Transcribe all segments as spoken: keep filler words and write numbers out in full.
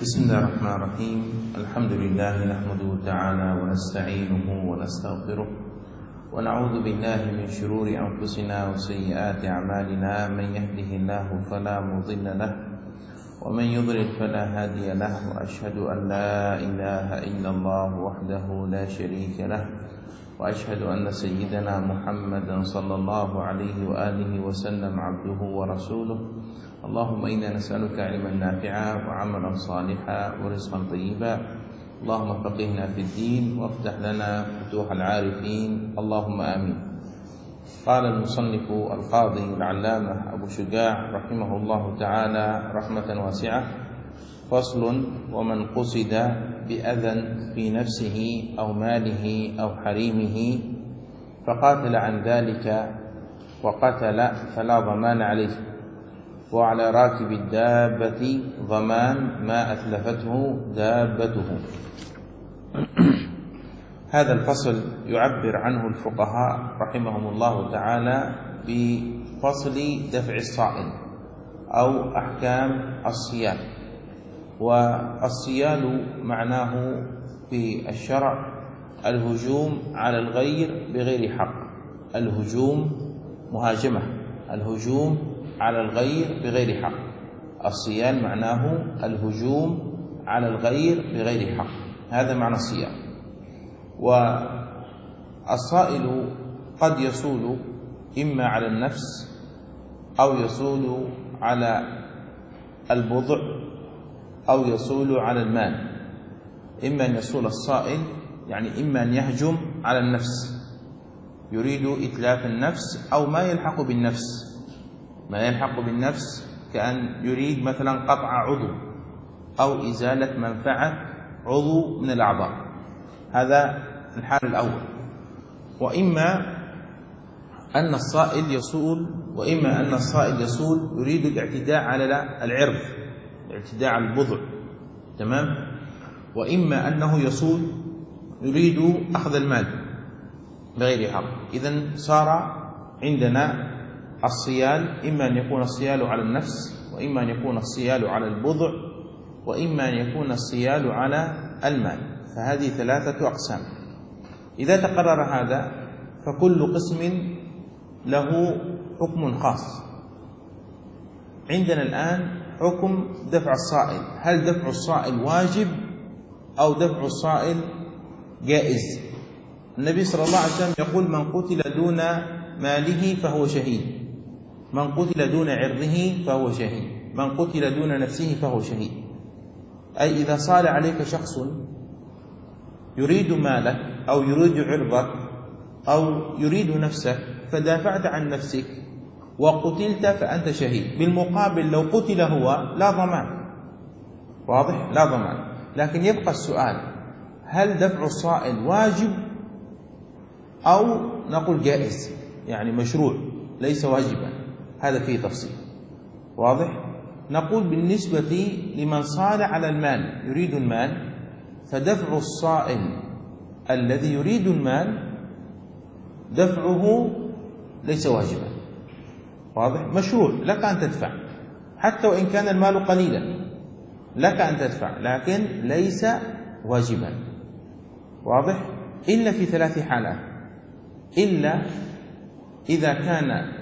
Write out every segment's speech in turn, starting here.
بسم الله الرحمن الرحيم. الحمد لله نحمده تعالى ونستعينه ونستغفره ونعوذ بالله من شرور أنفسنا وسيئات أعمالنا. من يهده الله فلا مضل له ومن يضلل فلا هادي له، وأشهد أن لا إله إلا الله وحده لا شريك له، وأشهد أن سيدنا محمدا صلى الله عليه وآله وسلم عبده ورسوله. اللهم إنا نسألك علما نافعا وعملا صالحا ورزقا طيبا. اللهم فقهنا في الدين وافتح لنا فتوح العارفين، اللهم آمين. قال المصنف القاضي العلامة أبو شجاع رحمه الله تعالى رحمة واسعة: فصل: ومن قصد بأذى في نفسه أو ماله أو حريمه فقاتل عن ذلك وقتل فلا ضمان عليه، وعلى راكب الدابة ضمان ما أتلفته دابته. هذا الفصل يعبر عنه الفقهاء رحمهم الله تعالى بفصل دفع الصائل أو أحكام الصيال. والصيال معناه في الشرع الهجوم على الغير بغير حق. الهجوم مهاجمة، الهجوم على الغير بغير حق. الصيال معناه الهجوم على الغير بغير حق، هذا معنى الصيال. والصائل قد يصول إما على النفس أو يصول على البضع أو يصول على المال. إما أن يصول الصائل يعني إما أن يهجم على النفس، يريد إتلاف النفس أو ما يلحق بالنفس. ما يلحق بالنفس كأن يريد مثلا قطع عضو أو إزالة منفعة عضو من الأعضاء، هذا الحال الأول. وإما أن الصائل يصول وإما أن الصائل يصول يريد الاعتداء على العرض، الاعتداء على البضع، تمام. وإما أنه يصول يريد أخذ المال بغير حق. إذن صار عندنا الصيال إما أن يكون الصيال على النفس، وإما أن يكون الصيال على البضع، وإما أن يكون الصيال على المال. فهذه ثلاثة أقسام. إذا تقرر هذا فكل قسم له حكم خاص. عندنا الآن حكم دفع الصائل. هل دفع الصائل واجب أو دفع الصائل جائز؟ النبي صلى الله عليه وسلم يقول: من قتل دون ماله فهو شهيد، من قتل دون عرضه فهو شهيد، من قتل دون نفسه فهو شهيد. أي إذا صال عليك شخص يريد مالك أو يريد عرضك أو يريد نفسك فدافعت عن نفسك وقتلت فأنت شهيد. بالمقابل لو قتل هو لا ضمان، واضح؟ لا ضمان. لكن يبقى السؤال: هل دفع الصائل واجب أو نقول جائز، يعني مشروع ليس واجبا؟ هذا فيه تفصيل، واضح؟ نقول بالنسبة لمن صال على المال يريد المال فدفع الصائل الذي يريد المال دفعه ليس واجبا، واضح؟ مشروع، لك أن تدفع حتى وإن كان المال قليلا، لك أن تدفع، لكن ليس واجبا، واضح؟ إلا في ثلاث حالات: إلا إذا كان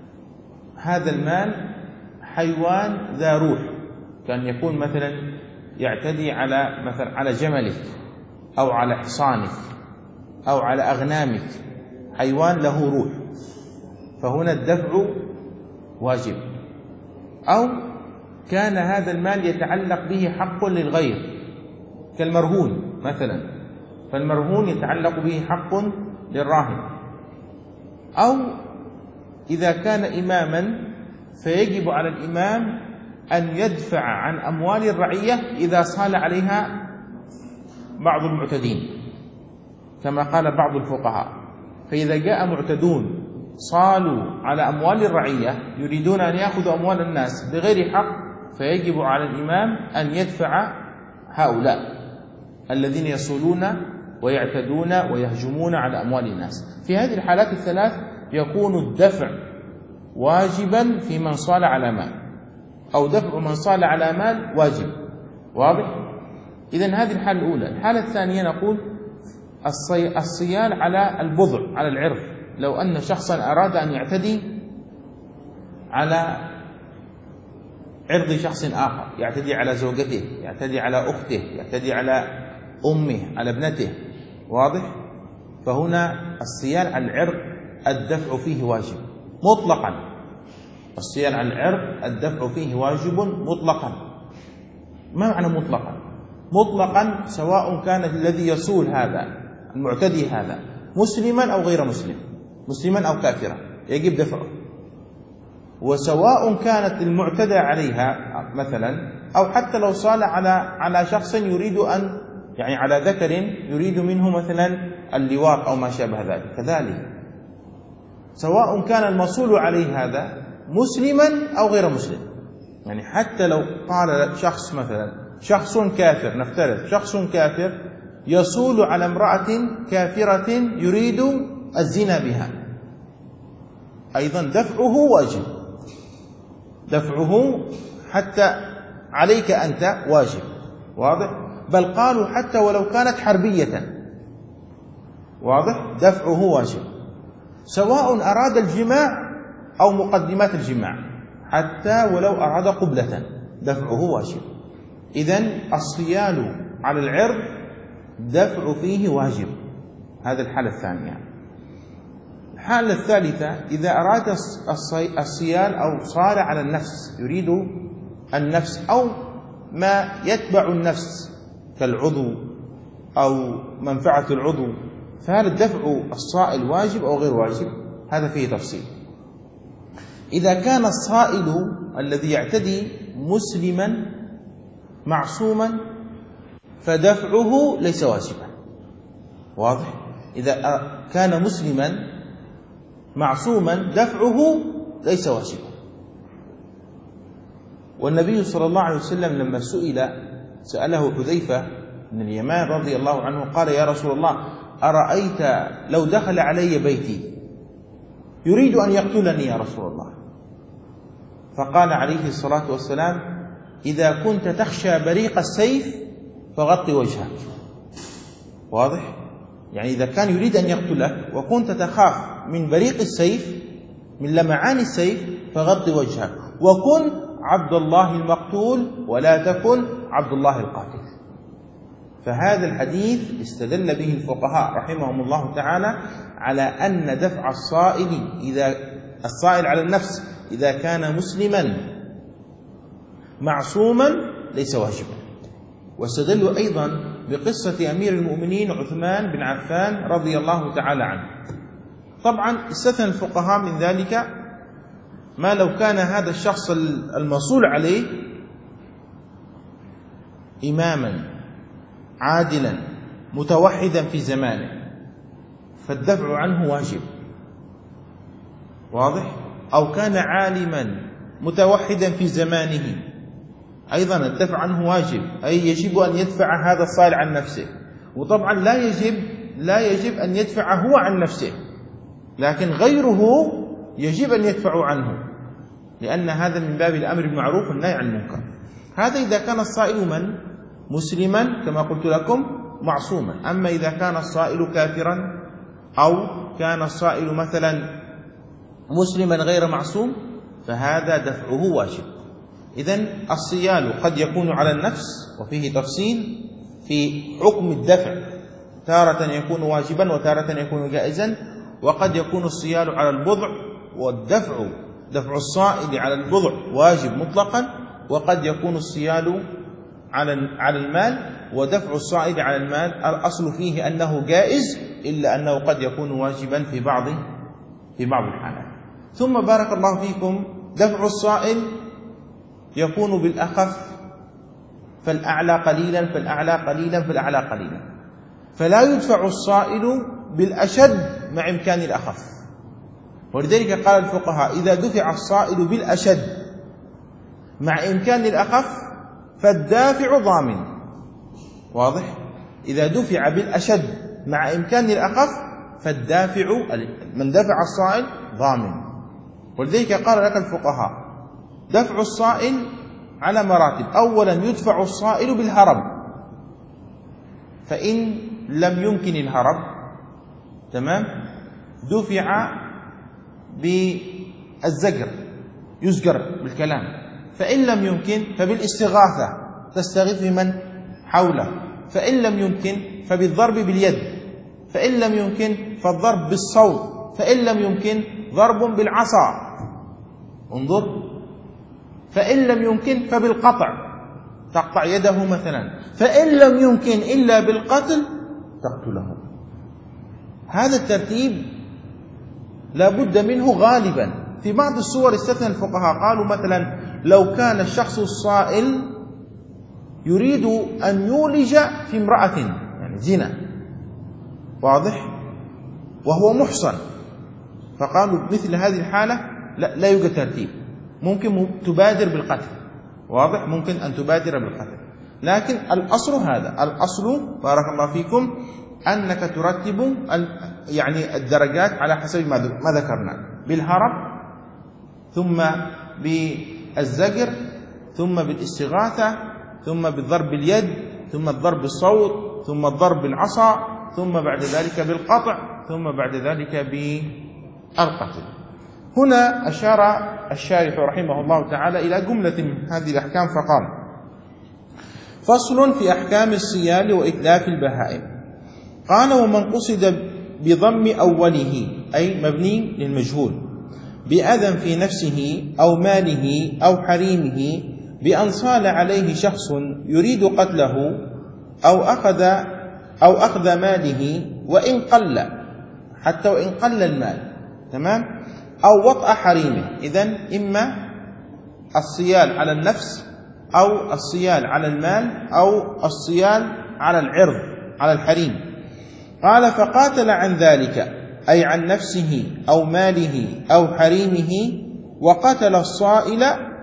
هذا المال حيوان ذا روح، كان يكون مثلا يعتدي على مثلا على جملك أو على حصانك أو على أغنامك، حيوان له روح، فهنا الدفع واجب. أو كان هذا المال يتعلق به حق للغير كالمرهون مثلا، فالمرهون يتعلق به حق للراهن. أو إذا كان إماما فيجب على الإمام أن يدفع عن أموال الرعية إذا صال عليها بعض المعتدين كما قال بعض الفقهاء. فإذا جاء معتدون صالوا على أموال الرعية يريدون أن يأخذوا أموال الناس بغير حق، فيجب على الإمام أن يدفع هؤلاء الذين يصولون ويعتدون ويهجمون على أموال الناس. في هذه الحالات الثلاث يكون الدفع واجبا في من صال على مال، أو دفع من صال على مال واجب. واضح؟ إذن هذه الحالة الأولى. الحالة الثانية نقول الصيال على البضع، على العرض. لو أن شخصا أراد أن يعتدي على عرض شخص آخر، يعتدي على زوجته، يعتدي على أخته، يعتدي على أمه، على ابنته، واضح؟ فهنا الصيال على العرض الدفع فيه واجب مطلقا. الصيال على العرض الدفع فيه واجب مطلقا. ما معنى مطلقا؟ مطلقا سواء كان الذي يصول هذا المعتدي هذا مسلما أو غير مسلم، مسلما أو كافرا، يجب دفعه. وسواء كانت المعتدى عليها مثلا، أو حتى لو صال على على شخص يريد أن يعني على ذكر يريد منه مثلا اللواط أو ما شابه ذلك، كذلك سواء كان المصول عليه هذا مسلما أو غير مسلم. يعني حتى لو قال شخص مثلا شخص كافر، نفترض شخص كافر يصول على امرأة كافرة يريد الزنا بها، أيضا دفعه واجب، دفعه حتى عليك أنت واجب، واضح؟ بل قالوا حتى ولو كانت حربية، واضح؟ دفعه واجب، سواء أراد الجماع أو مقدمات الجماع، حتى ولو أراد قبلة دفعه واجب. إذن الصيال على العرض دفع فيه واجب. هذا الحالة الثانية. الحالة الثالثة إذا أراد الصيال أو صار على النفس، يريد النفس أو ما يتبع النفس كالعضو أو منفعة العضو، فهل الدفع الصائل واجب أو غير واجب؟ هذا فيه تفصيل. إذا كان الصائل الذي يعتدي مسلما معصوما فدفعه ليس واجبا، واضح؟ إذا كان مسلما معصوما دفعه ليس واجبا. والنبي صلى الله عليه وسلم لما سئل سأله حذيفة بن اليمان رضي الله عنه قال: يا رسول الله، أرأيت لو دخل علي بيتي يريد أن يقتلني يا رسول الله؟ فقال عليه الصلاة والسلام: إذا كنت تخشى بريق السيف فغطي وجهك. واضح؟ يعني إذا كان يريد أن يقتلك وكنت تخاف من بريق السيف، من لمعان السيف، فغطي وجهك، وكن عبد الله المقتول ولا تكن عبد الله القاتل. فهذا الحديث استدل به الفقهاء رحمهم الله تعالى على أن دفع الصائل إذا الصائل على النفس إذا كان مسلما معصوما ليس واجبا. واستدلوا أيضا بقصة أمير المؤمنين عثمان بن عفان رضي الله تعالى عنه. طبعا استثنى الفقهاء من ذلك ما لو كان هذا الشخص المصول عليه إماما عادلا متوحدا في زمانه فالدفع عنه واجب، واضح؟ أو كان عالما متوحدا في زمانه أيضا الدفع عنه واجب، أي يجب أن يدفع هذا الصائل عن نفسه. وطبعا لا يجب لا يجب أن يدفع هو عن نفسه، لكن غيره يجب أن يدفع عنه، لأن هذا من باب الأمر بالمعروف والنهي عن المنكر. هذا إذا كان الصائل من مسلما كما قلت لكم معصوما. أما إذا كان الصائل كافرا أو كان الصائل مثلا مسلما غير معصوم فهذا دفعه واجب. إذن الصيال قد يكون على النفس، وفيه تفصيل في حكم الدفع، تارة يكون واجبا وتارة يكون جائزا، وقد يكون الصيال على البضع، والدفع دفع الصائل على البضع واجب مطلقا، وقد يكون الصيال على على المال ودفع الصائل على المال الأصل فيه أنه جائز، إلا أنه قد يكون واجبا في بعض في بعض الحالات. ثم بارك الله فيكم، دفع الصائل يكون بالأخف فالأعلى قليلا فالأعلى قليلا فالأعلى قليلا، فلا يدفع الصائل بالأشد مع إمكان الأخف. ولذلك قال الفقهاء: إذا دفع الصائل بالأشد مع إمكان الأخف فالدافع ضامن. واضح؟ إذا دفع بالأشد مع إمكان الأخف فالدافع من دفع الصائل ضامن. ولذلك قال لك الفقهاء: دفع الصائل على مراتب. أولا يدفع الصائل بالهرب، فإن لم يمكن الهرب تمام دفع بالزجر، يزجر بالكلام. فإن لم يمكن فبالاستغاثة، تستغيث بمن حوله. فإن لم يمكن فبالضرب باليد. فإن لم يمكن فالضرب بالصوت. فإن لم يمكن ضرب بالعصا. انظر. فإن لم يمكن فبالقطع، تقطع يده مثلا. فإن لم يمكن إلا بالقتل تقتله. هذا الترتيب لا بد منه غالبا. في بعض الصور استثنى الفقهاء، قالوا مثلا لو كان الشخص الصائل يريد أن يولج في امرأة، يعني زنا، واضح، وهو محصن، فقالوا مثل هذه الحالة لا, لا يوجد ترتيب، ممكن تبادر بالقتل، واضح، ممكن أن تبادر بالقتل. لكن الأصل هذا، الأصل بارك الله فيكم أنك ترتب يعني الدرجات على حسب ما ذكرنا، بالهرب، ثم بالزجر، ثم بالاستغاثة، ثم بالضرب باليد، ثم الضرب بالصوت، ثم الضرب بالعصا، ثم بعد ذلك بالقطع، ثم بعد ذلك بالقتل. هنا أشار الشارح رحمه الله تعالى إلى جملة من هذه الأحكام فقال: فصل في أحكام الصيال وإتلاف البهائم. قال: ومن قصد بضم أوله أي مبني للمجهول بأذى في نفسه أو ماله أو حريمه بأن صال عليه شخص يريد قتله أو أخذ أو أخذ ماله وإن قل، حتى وإن قل المال، تمام، أو وطأ حريمه. إذن إما الصيال على النفس أو الصيال على المال أو الصيال على العرض، على الحريم. قال: فقاتل عن ذلك أي عن نفسه أو ماله أو حريمه وقتل الصائل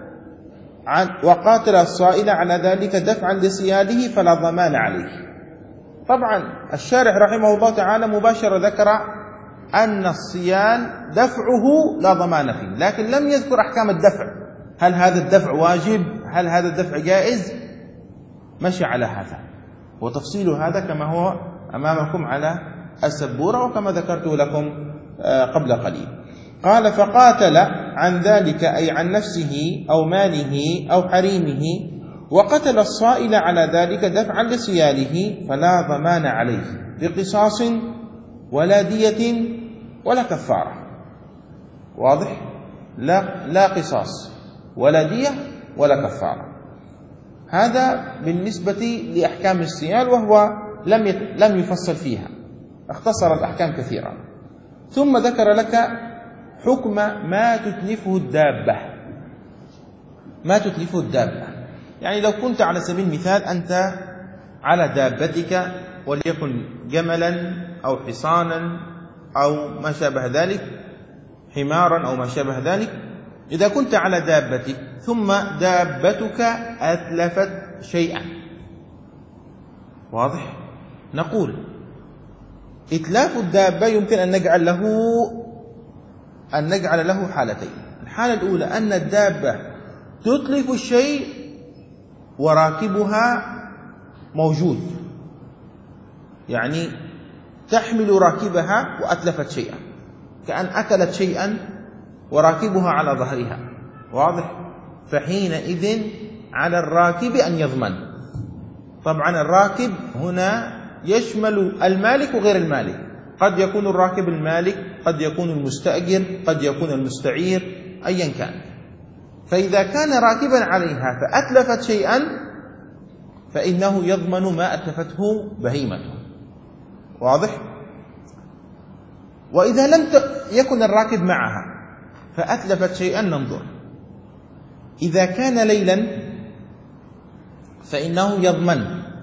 عن وقاتل الصائل على ذلك دفعا لصياله فلا ضمان عليه. طبعا الشارح رحمه الله تعالى مباشرة ذكر أن الصيال دفعه لا ضمان فيه، لكن لم يذكر أحكام الدفع. هل هذا الدفع واجب؟ هل هذا الدفع جائز؟ مشي على هذا، وتفصيل هذا كما هو أمامكم على السبورة وكما ذكرت لكم قبل قليل. قال: فقاتل عن ذلك أي عن نفسه أو ماله أو حريمه وقتل الصائل على ذلك دفعا لصياله فلا ضمان عليه بقصاص ولا دية ولا كفارة. واضح؟ لا, لا قصاص ولا دية ولا كفارة. هذا بالنسبة لأحكام الصيال، وهو لم لم يفصل فيها، اختصر الأحكام كثيرا. ثم ذكر لك حكم ما تتلفه الدابة. ما تتلفه الدابة يعني لو كنت على سبيل المثال أنت على دابتك، وليكن جملا أو حصانا أو ما شابه ذلك، حمارا أو ما شابه ذلك، إذا كنت على دابتك ثم دابتك أتلفت شيئا، واضح؟ نقول إتلاف الدابة يمكن أن نجعل له أن نجعل له حالتين. الحالة الأولى أن الدابة تتلف الشيء وراكبها موجود، يعني تحمل راكبها وأتلفت شيئا، كأن أكلت شيئا وراكبها على ظهرها، واضح؟ فحينئذ على الراكب أن يضمن. طبعا الراكب هنا يشمل المالك وغير المالك، قد يكون الراكب المالك، قد يكون المستأجر، قد يكون المستعير، أيا كان. فإذا كان راكبا عليها فأتلفت شيئا فإنه يضمن ما أتلفته بهيمته، واضح؟ وإذا لم يكن الراكب معها فأتلفت شيئا ننظر. إذا كان ليلا فإنه يضمن،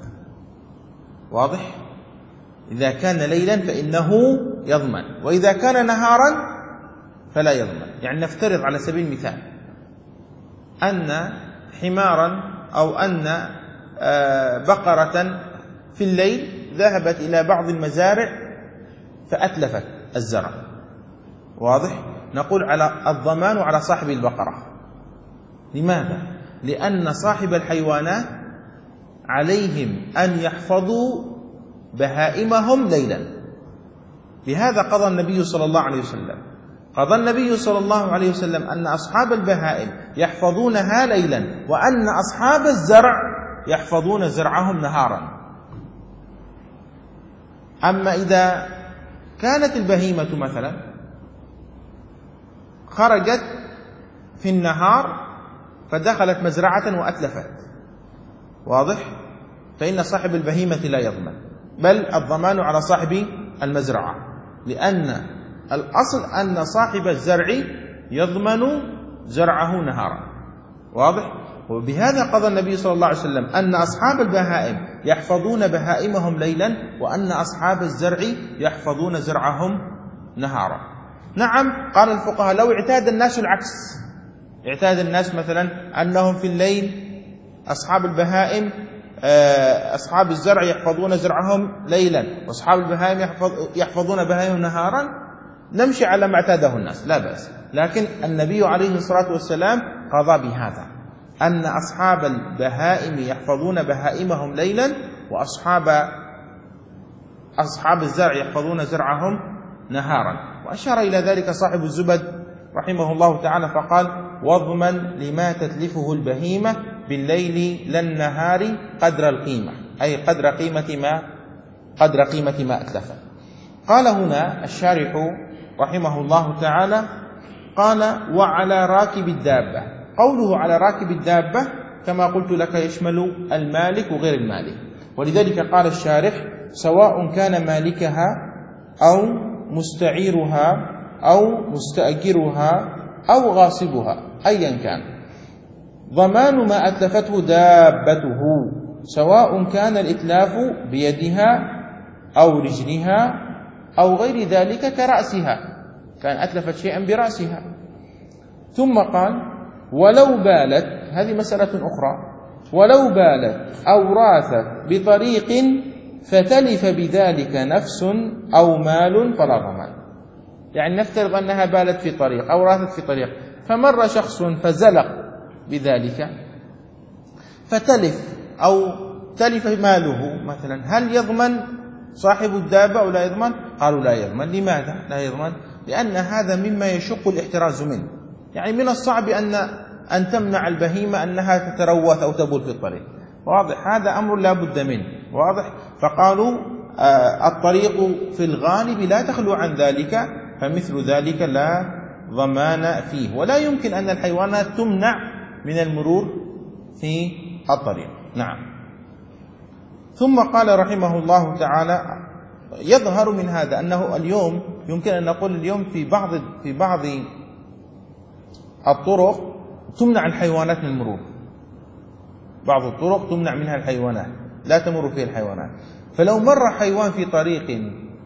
واضح؟ إذا كان ليلا فإنه يضمن، وإذا كان نهارا فلا يضمن. يعني نفترض على سبيل المثال أن حمارا أو أن بقرة في الليل ذهبت إلى بعض المزارع فأتلفت الزرع، واضح؟ نقول على الضمان على صاحب البقرة. لماذا؟ لأن صاحب الحيوانات عليهم أن يحفظوا بهائمهم ليلا. لهذا قضى النبي صلى الله عليه وسلم قضى النبي صلى الله عليه وسلم أن أصحاب البهائم يحفظونها ليلا، وأن أصحاب الزرع يحفظون زرعهم نهارا. أما إذا كانت البهيمة مثلا خرجت في النهار فدخلت مزرعة وأتلفت، واضح؟ فإن صاحب البهيمة لا يضمن، بل الضمان على صاحب المزرعة، لأن الأصل أن صاحب الزرع يضمن زرعه نهارا، واضح؟ وبهذا قضى النبي صلى الله عليه وسلم أن أصحاب البهائم يحفظون بهائمهم ليلا، وأن أصحاب الزرع يحفظون زرعهم نهارا. نعم، قال الفقهاء لو اعتاد الناس العكس، اعتاد الناس مثلا أنهم في الليل أصحاب البهائم أصحاب الزرع يحفظون زرعهم ليلا، وأصحاب البهائم يحفظون بهائمهم نهارا، نمشي على ما اعتاده الناس لا بأس. لكن النبي عليه الصلاة والسلام قضى بهذا، أن أصحاب البهائم يحفظون بهائمهم ليلا، وأصحاب أصحاب الزرع يحفظون زرعهم نهارا. وأشار إلى ذلك صاحب الزبد رحمه الله تعالى فقال: واضمن لما تتلفه البهيمة بالليل لا النهار قدر القيمة، أي قدر قيمة ما قدر قيمة ما أتلف. قال هنا الشارح رحمه الله تعالى قال: وعلى راكب الدابة. قوله على راكب الدابة كما قلت لك يشمل المالك وغير المالك، ولذلك قال الشارح: سواء كان مالكها أو مستعيرها أو مستأجرها أو غاصبها أيا كان، ضمان ما أتلفته دابته، سواء كان الإتلاف بيدها أو رجلها أو غير ذلك كرأسها، كان أتلفت شيئا برأسها. ثم قال: ولو بالت، هذه مسألة أخرى، ولو بالت أو راثت بطريق فتلف بذلك نفس أو مال فلا ضمان. يعني نفترض أنها بالت في طريق أو راثت في طريق، فمر شخص فزلق بذلك فتلف أو تلف ماله مثلا، هل يضمن صاحب الدابة أو لا يضمن؟ قالوا لا يضمن. لماذا لا يضمن؟ لأن هذا مما يشق الاحتراز منه، يعني من الصعب أن أن تمنع البهيمة أنها تتروث أو تبول في الطريق، واضح؟ هذا أمر لا بد منه، واضح؟ فقالوا آه الطريق في الغالب لا تخلو عن ذلك، فمثل ذلك لا ضمان فيه، ولا يمكن أن الحيوانات تمنع من المرور في الطريق. نعم. ثم قال رحمه الله تعالى: يظهر من هذا أنه اليوم يمكن أن نقول اليوم في بعض في بعض الطرق تمنع الحيوانات من المرور، بعض الطرق تمنع منها الحيوانات، لا تمر فيها الحيوانات. فلو مر حيوان في طريق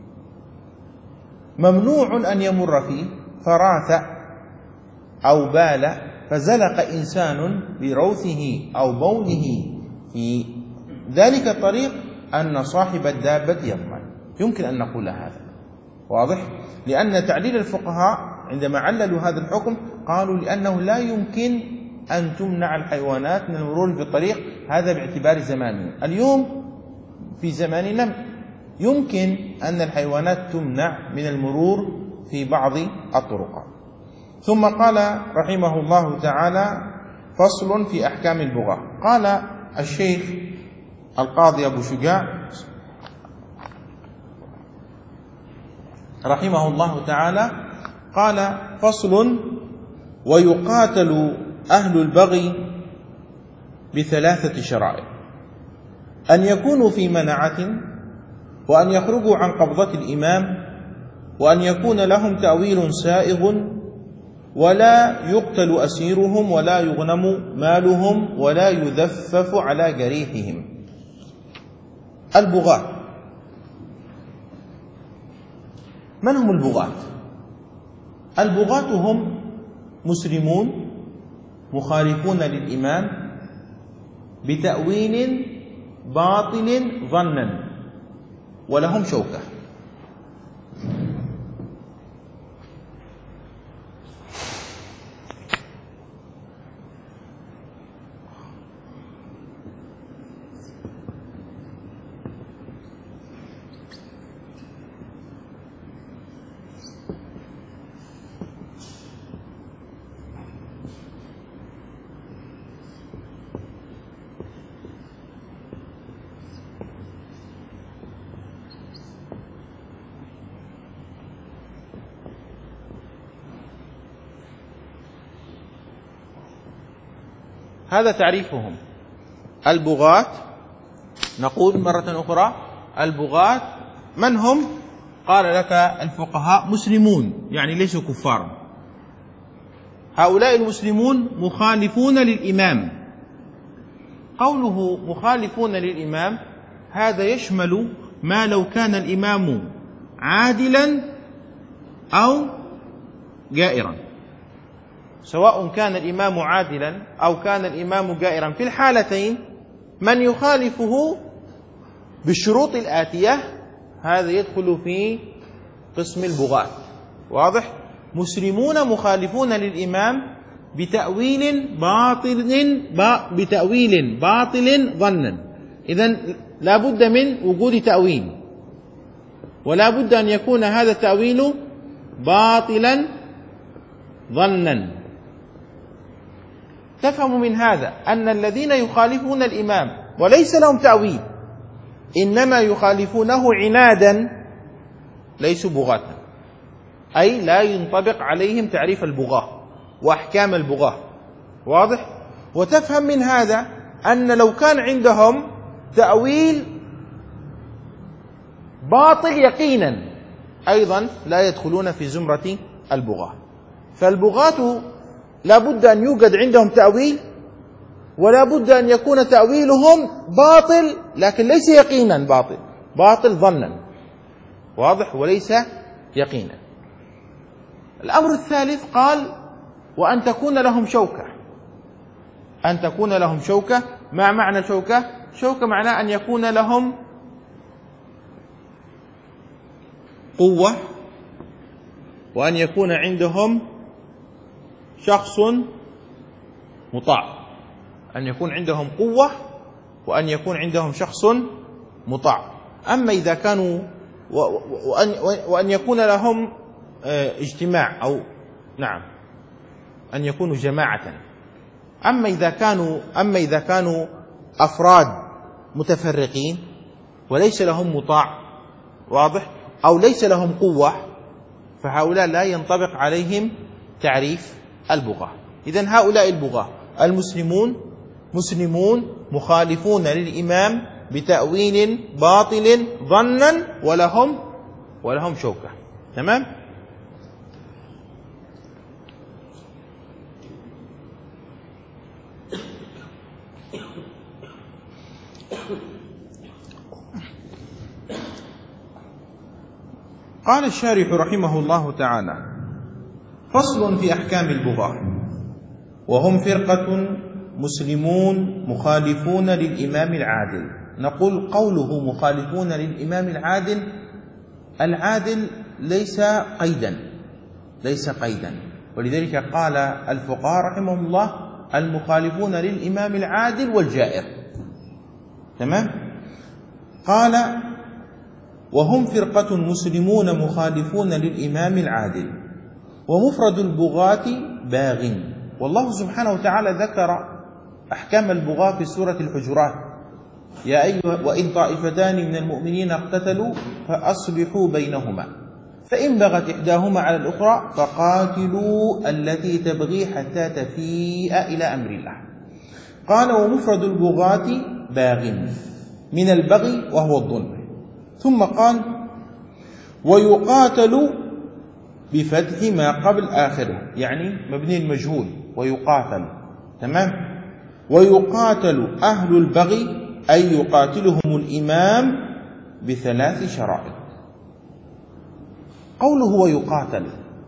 ممنوع أن يمر فيه فراث أو بال فزلق إنسان بروثه أو بوله في ذلك الطريق، أن صاحب الدابة يضمن، يمكن أن نقول هذا، واضح؟ لأن تعليل الفقهاء عندما عللوا هذا الحكم قالوا لأنه لا يمكن أن تمنع الحيوانات من المرور في الطريق، هذا باعتبار زماننا. اليوم في زماننا يمكن أن الحيوانات تمنع من المرور في بعض الطرقات. ثم قال رحمه الله تعالى: فصل في أحكام البغاء. قال الشيخ القاضي أبو شجاع رحمه الله تعالى قال: فصل: ويقاتل أهل البغي بثلاثة شرائط: أن يكونوا في منعة، وأن يخرجوا عن قبضة الإمام، وأن يكون لهم تأويل سائغ، ولا يقتل أسيرهم، ولا يغنم مالهم، ولا يذفف على جريحهم. البغاة، من هم البغاة؟ البغاة هم مسلمون مخالفون للإمام بتأويل باطل ظنا ولهم شوكة. هذا تعريفهم. البغاة، نقول مرة أخرى، البغاة من هم؟ قال لك الفقهاء مسلمون، يعني ليسوا كفارا. هؤلاء المسلمون مخالفون للإمام. قوله مخالفون للإمام هذا يشمل ما لو كان الإمام عادلا أو جائرا، سواء كان الإمام عادلا أو كان الإمام جائرا. في الحالتين من يخالفه بالشروط الآتية هذا يدخل في قسم البغاة. واضح؟ مسلمون مخالفون للإمام بتأويل باطل بتأويل باطل ظنا. إذن لا بد من وجود تأويل، ولا بد أن يكون هذا التأويل باطلا ظنا. تفهم من هذا أن الذين يخالفون الإمام وليس لهم تأويل، إنما يخالفونه عنادا، ليسوا بغاة، أي لا ينطبق عليهم تعريف البغاة وأحكام البغاة. واضح؟ وتفهم من هذا أن لو كان عندهم تأويل باطل يقينا أيضا لا يدخلون في زمرة البغاة. فالبغاة لا بد أن يوجد عندهم تأويل، ولا بد أن يكون تأويلهم باطل، لكن ليس يقينا باطل، باطل ظنا. واضح؟ وليس يقينا. الأمر الثالث قال وأن تكون لهم شوكة. أن تكون لهم شوكة. ما معنى شوكة؟ شوكة معناه أن يكون لهم قوة، وأن يكون عندهم شخص مطاع. أن يكون عندهم قوة وأن يكون عندهم شخص مطاع. أما إذا كانوا وأن, وأن يكون لهم اجتماع، أو نعم أن يكونوا جماعة. أما إذا كانوا أما إذا كانوا أفراد متفرقين وليس لهم مطاع، واضح، أو ليس لهم قوة، فهؤلاء لا ينطبق عليهم تعريف البغاة. إذن هؤلاء البغاة المسلمون مسلمون مخالفون للإمام بتأويل باطل ظنا ولهم ولهم شوكة. تمام؟ قال الشارح رحمه الله تعالى: فصل في أحكام البغاة. وهم فرقة مسلمون مخالفون للإمام العادل. نقول قوله مخالفون للإمام العادل، العادل ليس قيدا، ليس قيدا، ولذلك قال الفقهاء رحمهم الله المخالفون للإمام العادل والجائر. تمام؟ قال وهم فرقة مسلمون مخالفون للإمام العادل. ومفرد البغاة باغ. والله سبحانه وتعالى ذكر أحكام البغاة في سورة الحجرات: يا أيها وإن طائفتان من المؤمنين اقتتلوا فأصلحوا بينهما فإن بغت إحداهما على الأخرى فقاتلوا التي تبغي حتى تفيء إلى أمر الله. قال ومفرد البغاة باغ من البغي وهو الظلم. ثم قال ويقاتل بفتح ما قبل آخره، يعني مبني المجهول، ويقاتل. تمام؟ ويقاتل أهل البغي أي يقاتلهم الإمام بثلاث شرائط. قوله ويقاتل،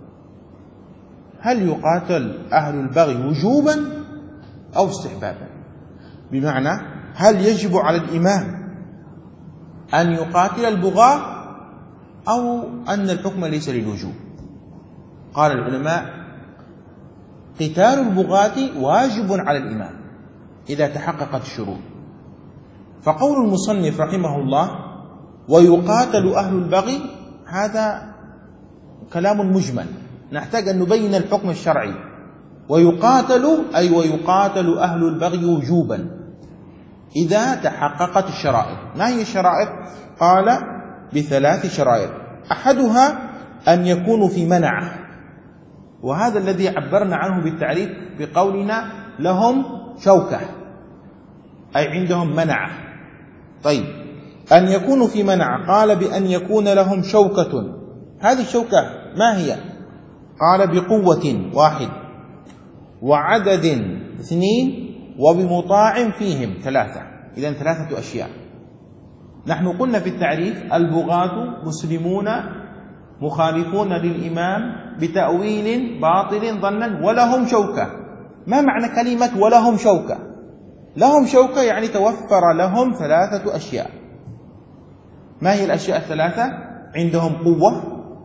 هل يقاتل أهل البغي وجوبا أو استحبابا؟ بمعنى هل يجب على الإمام أن يقاتل البغاة أو أن الحكم ليس للوجوب؟ قال العلماء قتال البغاة واجب على الإمام إذا تحققت الشروط. فقول المصنف رحمه الله ويقاتل أهل البغي هذا كلام مجمل، نحتاج أن نبين الحكم الشرعي. ويقاتل أي ويقاتل أهل البغي وجوبا إذا تحققت الشرائط. ما هي الشرائط؟ قال بثلاث شرائط. أحدها أن يكونوا في منعه، وهذا الذي عبرنا عنه بالتعريف بقولنا لهم شوكة، أي عندهم منعة. طيب، أن يكونوا في منعة، قال بأن يكون لهم شوكة. هذه الشوكة ما هي؟ قال بقوة واحد، وعدد اثنين، وبمطاع فيهم ثلاثة. إذن ثلاثة أشياء. نحن قلنا في التعريف: البغاة مسلمون مخالفون للإمام بتأويل باطل ظنا ولهم شوكة. ما معنى كلمة ولهم شوكة؟ لهم شوكة يعني توفر لهم ثلاثة أشياء. ما هي الأشياء الثلاثة؟ عندهم قوة،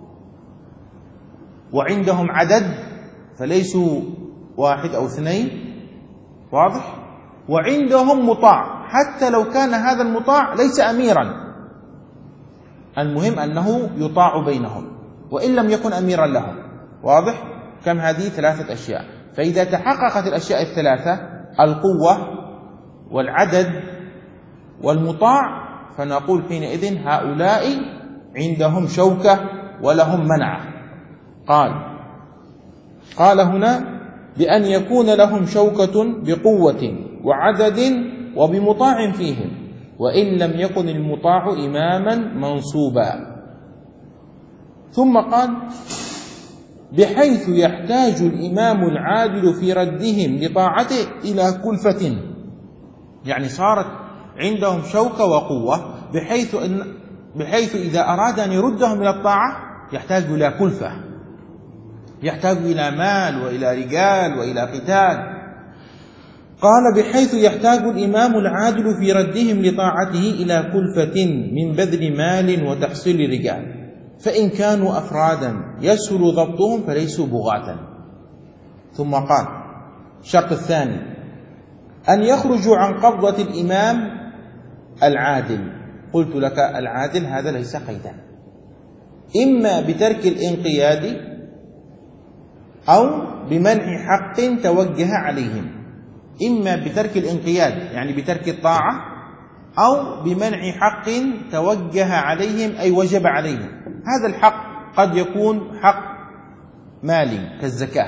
وعندهم عدد فليسوا واحد أو اثنين، واضح؟ وعندهم مطاع، حتى لو كان هذا المطاع ليس أميرا، المهم أنه يطاع بينهم وإن لم يكن أميرا لهم. واضح؟ كم هذه؟ ثلاثة أشياء. فإذا تحققت الأشياء الثلاثة، القوة والعدد والمطاع، فنقول حينئذ هؤلاء عندهم شوكة ولهم منعة. قال قال هنا بأن يكون لهم شوكة بقوة وعدد وبمطاع فيهم، وإن لم يكن المطاع إماما منصوبا. ثم قال: بحيث يحتاج الإمام العادل في ردهم لطاعته إلى كلفة، يعني صارت عندهم شوكة وقوة بحيث, إن بحيث إذا أراد أن يردهم إلى الطاعة يحتاج إلى كلفة، يحتاج إلى مال وإلى رجال وإلى قتال. قال: بحيث يحتاج الإمام العادل في ردهم لطاعته إلى كلفة من بذل مال وتحصيل رجال، فإن كانوا أفرادا يسهل ضبطهم فليسوا بغاة. ثم قال: الشرط الثاني أن يخرجوا عن قبضة الإمام العادل. قلت لك العادل هذا ليس قيدا، إما بترك الانقياد أو بمنع حق توجه عليهم. إما بترك الانقياد يعني بترك الطاعة، أو بمنع حق توجه عليهم أي وجب عليهم. هذا الحق قد يكون حق مالي كالزكاة،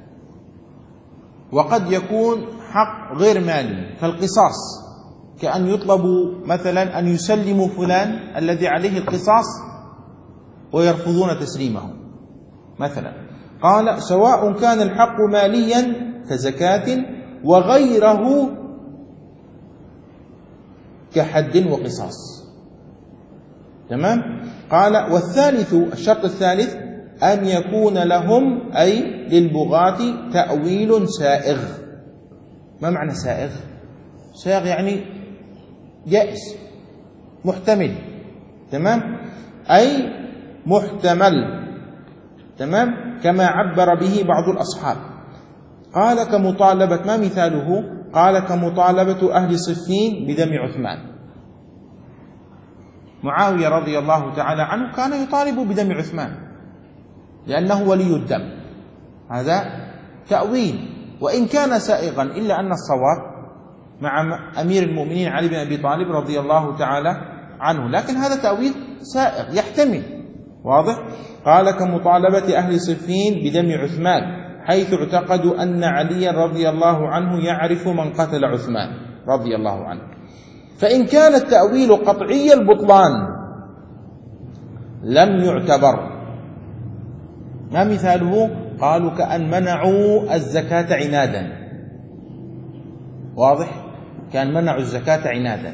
وقد يكون حق غير مالي كالقصاص، كأن يطلبوا مثلا أن يسلموا فلان الذي عليه القصاص ويرفضون تسليمه مثلا. قال: سواء كان الحق ماليا كزكاة وغيره كحد وقصاص. تمام؟ قال: والثالث، الشرط الثالث أن يكون لهم أي للبغاة تأويل سائغ. ما معنى سائغ؟ سائغ يعني جائز، محتمل. تمام؟ أي محتمل. تمام؟ كما عبر به بعض الأصحاب. قال: كمطالبة. ما مثاله؟ قال: كمطالبة أهل صفين بدم عثمان. معاوية رضي الله تعالى عنه كان يطالب بدم عثمان لأنه ولي الدم. هذا تأويل وإن كان سائغا، إلا أن الصواب مع أمير المؤمنين علي بن أبي طالب رضي الله تعالى عنه، لكن هذا تأويل سائغ يحتمل. واضح؟ قال: كمطالبة أهل صفين بدم عثمان، حيث اعتقدوا أن عليا رضي الله عنه يعرف من قتل عثمان رضي الله عنه. فإن كان التأويل قطعي البطلان لم يعتبر. ما مثاله؟ قالوا: كأن منعوا الزكاة عنادا. واضح؟ كأن منعوا الزكاة عنادا.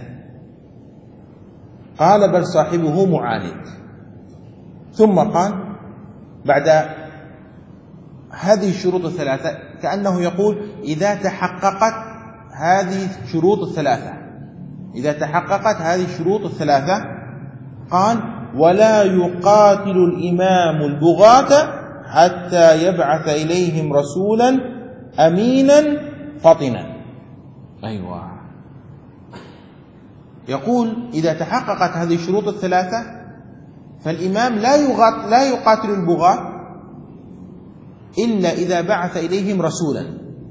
قال: بل صاحبه معاند. ثم قال بعد هذه الشروط الثلاثة كأنه يقول: إذا تحققت هذه الشروط الثلاثة، إذا تحققت هذه الشروط الثلاثة، قال: ولا يقاتل الإمام البغاة حتى يبعث إليهم رسولا أمينا فطنا. أيوة، يقول إذا تحققت هذه الشروط الثلاثة فالإمام لا لا يقاتل البغاة إلا إذا بعث إليهم رسولا.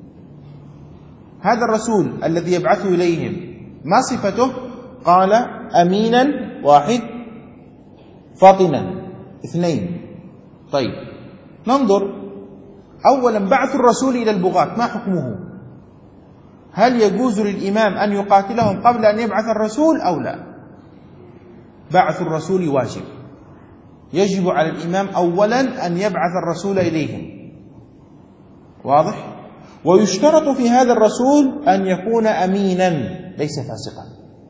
هذا الرسول الذي يبعث إليهم ما صفته؟ قال: أمينا واحد، فاطنا اثنين. طيب، ننظر أولا بعث الرسول إلى البغاة ما حكمه؟ هل يجوز للإمام أن يقاتلهم قبل أن يبعث الرسول أو لا؟ بعث الرسول واجب، يجب على الإمام أولا أن يبعث الرسول إليهم، واضح؟ ويشترط في هذا الرسول أن يكون أمينا ليس فاسقا،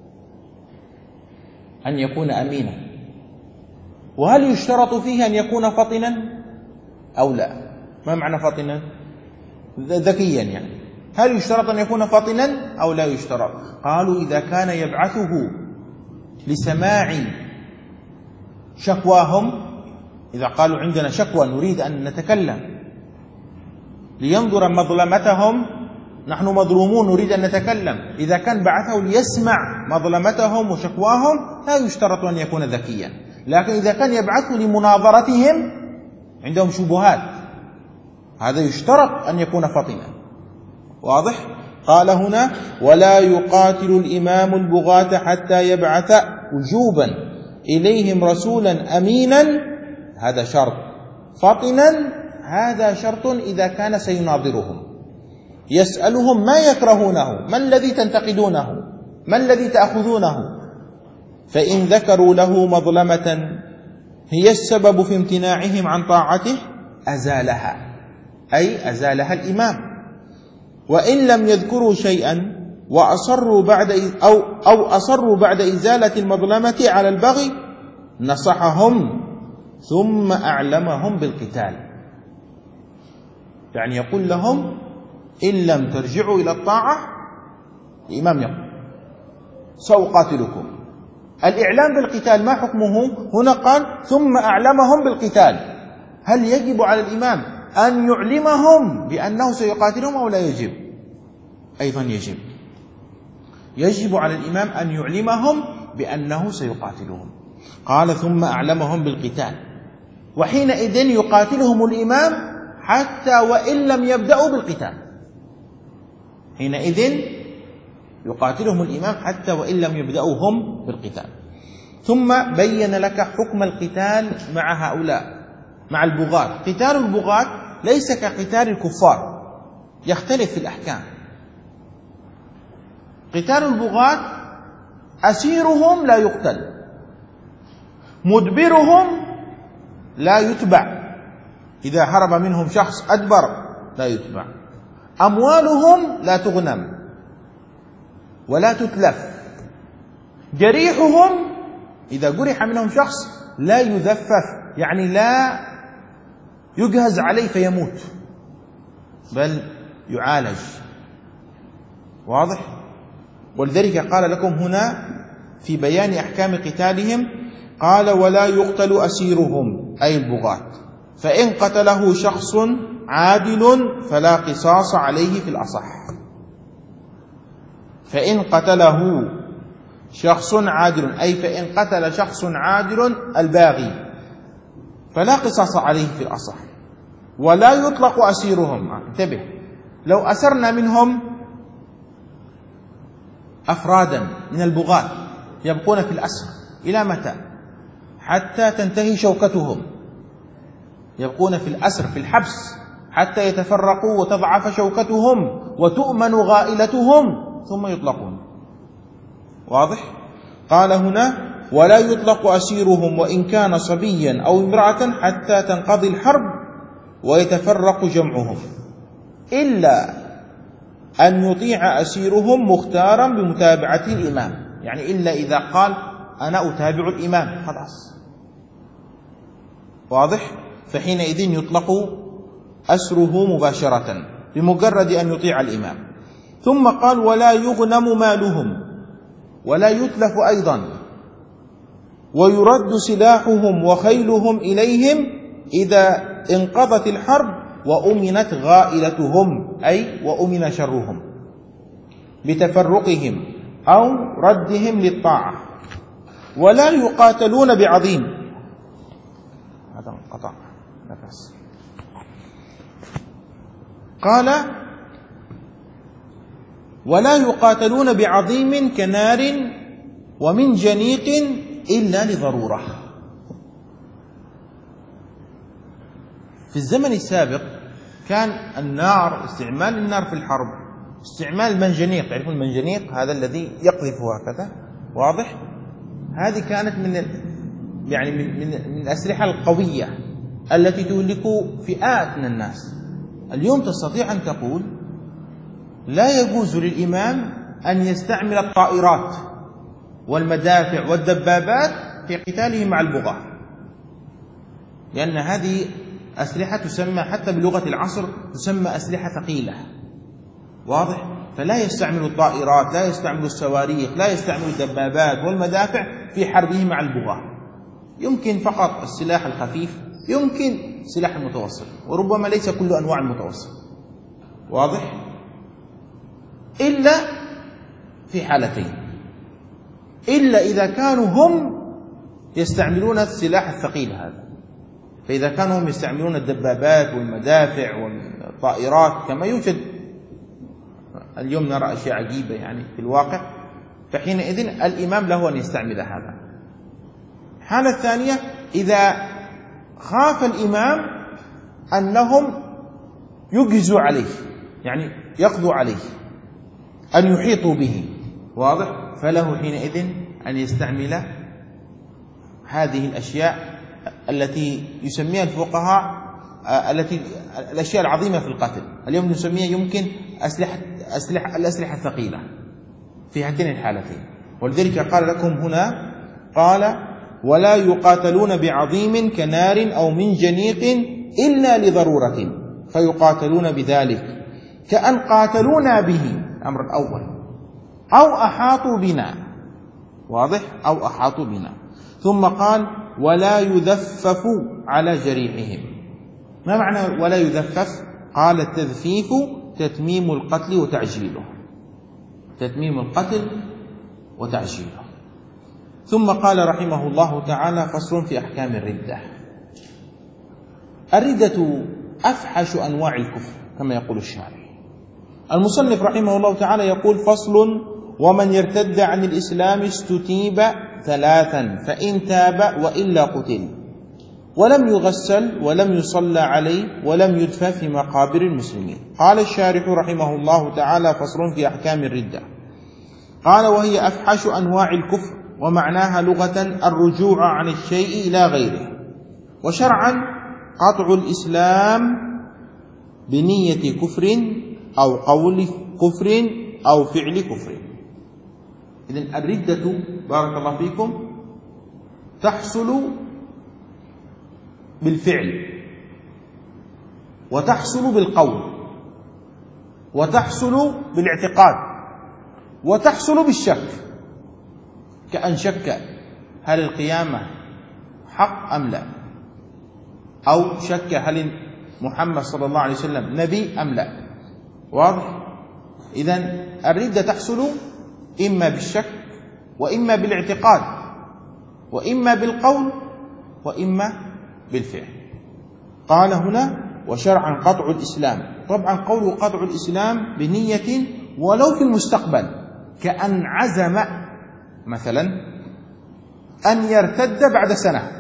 أن يكون أمينا. وهل يشترط فيه أن يكون فطنا أو لا؟ ما معنى فطنا؟ ذكيا يعني. هل يشترط أن يكون فطنا أو لا يشترط؟ قالوا إذا كان يبعثه لسماع شكواهم، إذا قالوا عندنا شكوى نريد أن نتكلم لينظر مظلمتهم، نحن مظلومون نريد أن نتكلم، إذا كان بعثه ليسمع مظلمتهم وشكواهم لا يشترط أن يكون ذكيا. لكن إذا كان يبعثه لمناظرتهم عندهم شبهات هذا يشترط أن يكون فطنا، واضح؟ قال هنا ولا يقاتل الإمام البغاة حتى يبعث وجوبا إليهم رسولا أمينا، هذا شرط. فطنا هذا شرط إذا كان سيناظرهم، يسألهم ما يكرهونه، ما الذي تنتقدونه، ما الذي تأخذونه، فإن ذكروا له مظلمة هي السبب في امتناعهم عن طاعته أزالها، أي أزالها الإمام. وإن لم يذكروا شيئا وأصروا بعد أو أو أصروا بعد إزالة المظلمة على البغي نصحهم ثم أعلمهم بالقتال، يعني يقول لهم إن لم ترجعوا إلى الطاعة الإمام يقول سأقاتلكم. الإعلام بالقتال ما حكمه؟ هنا قال ثم أعلمهم بالقتال. هل يجب على الإمام أن يعلمهم بأنه سيقاتلهم أو لا يجب؟ أيضا يجب، يجب على الإمام أن يعلمهم بأنه سيقاتلهم. قال ثم أعلمهم بالقتال، وحينئذ يقاتلهم الإمام حتى وإن لم يبدأوا بالقتال، حينئذ يقاتلهم الإمام حتى وإن لم يبدأوا هم بالقتال. ثم بين لك حكم القتال مع هؤلاء، مع البغاة. قتال البغاة ليس كقتال الكفار، يختلف في الأحكام. قتال البغاة أسيرهم لا يقتل، مدبرهم لا يتبع، إذا هرب منهم شخص أدبر لا يتبع، أموالهم لا تغنم ولا تتلف، جريحهم إذا جرح منهم شخص لا يذفف، يعني لا يجهز عليه فيموت بل يعالج، واضح؟ ولذلك قال لكم هنا في بيان أحكام قتالهم قال ولا يقتل أسيرهم أي البغاة، فإن قتله شخص عادل فلا قصاص عليه في الأصح. فإن قتله شخص عادل أي فإن قتل شخص عادل الباغي فلا قصاص عليه في الأصح. ولا يطلق أسيرهم، انتبه، لو أسرنا منهم أفرادا من البغاة يبقون في الأسر إلى متى؟ حتى تنتهي شوكتهم، يبقون في الأسر في الحبس حتى يتفرقوا وتضعف شوكتهم وتؤمن غائلتهم ثم يطلقون، واضح؟ قال هنا ولا يطلق أسيرهم وإن كان صبيا أو امرأة حتى تنقضي الحرب ويتفرق جمعهم، إلا أن يطيع أسيرهم مختارا بمتابعة الإمام، يعني إلا إذا قال أنا أتابع الإمام خلاص، واضح؟ فحينئذ يطلق أسره مباشرة بمجرد أن يطيع الإمام. ثم قال ولا يغنم مالهم ولا يتلف أيضا، ويرد سلاحهم وخيلهم إليهم إذا انقضت الحرب وأمنت غائلتهم أي وأمن شرهم بتفرقهم أو ردهم للطاعة. ولا يقاتلون بعظيم، هذا انقطع نفس. قال ولا يقاتلون بعظيم كنار ومن جنيق إلا لضرورة. في الزمن السابق كان النار، استعمال النار في الحرب استعمال المنجنيق، تعرفون المنجنيق هذا الذي يقذف هكذا، واضح؟ هذه كانت من يعني من من الأسلحة القوية التي تهلك فئات من الناس. اليوم تستطيع أن تقول لا يجوز للإمام أن يستعمل الطائرات والمدافع والدبابات في قتاله مع البغاة، لأن هذه أسلحة تسمى حتى بلغة العصر تسمى أسلحة ثقيلة، واضح؟ فلا يستعمل الطائرات، لا يستعمل الصواريخ، لا يستعمل الدبابات والمدافع في حربه مع البغاة. يمكن فقط السلاح الخفيف، يمكن سلاح المتوسط، وربما ليس كل أنواع المتوسط، واضح؟ إلا في حالتين، إلا إذا كانوا هم يستعملون السلاح الثقيل هذا. فإذا كانوا هم يستعملون الدبابات والمدافع والطائرات كما يوجد اليوم، نرى أشياء عجيبة يعني في الواقع، فحينئذ الإمام له أن يستعمل هذا. الحالة الثانية إذا خاف الإمام أنهم يجزوا عليه، يعني يقضوا عليه، أن يحيطوا به، واضح؟ فله حينئذ أن يستعمل هذه الأشياء التي يسميها الفقهاء التي الأشياء العظيمة في القتل. اليوم نسميها يمكن أسلحة أسلحة الأسلحة الثقيلة في هاتين الحالتين. ولذلك قال لكم هنا، قال ولا يقاتلون بعظيم كنار أو منجنيق إلا لضرورة فيقاتلون بذلك كأن قاتلونا به، الأمر الأول، أو أحاطوا بنا، واضح؟ أو أحاطوا بنا. ثم قال ولا يذفف على جريحهم. ما معنى ولا يذفف؟ قال التذفيف تتميم القتل وتعجيله، تتميم القتل وتعجيله. ثم قال رحمه الله تعالى فصل في أحكام الردة. الردة أفحش أنواع الكفر كما يقول الشارع. المصنف رحمه الله تعالى يقول فصل ومن يرتد عن الإسلام استتيب ثلاثا فإن تاب وإلا قتل ولم يغسل ولم يصلى عليه ولم يدفن في مقابر المسلمين. قال الشارح رحمه الله تعالى فصل في أحكام الردة. قال وهي أفحش أنواع الكفر، ومعناها لغة الرجوع عن الشيء إلى غيره، وشرعا قطع الإسلام بنية كفر أو قول كفر أو فعل كفر. إذن الردة بارك الله فيكم تحصل بالفعل، وتحصل بالقول، وتحصل بالاعتقاد، وتحصل بالشك، كأن شك هل القيامة حق أم لا، أو شك هل محمد صلى الله عليه وسلم نبي أم لا، واضح؟ إذن الردة تحصل إما بالشك وإما بالاعتقاد وإما بالقول وإما بالفعل. قال هنا وشرعا قطع الإسلام. طبعا قول قطع الإسلام بنية ولو في المستقبل، كأن عزم مثلا أن يرتد بعد سنة،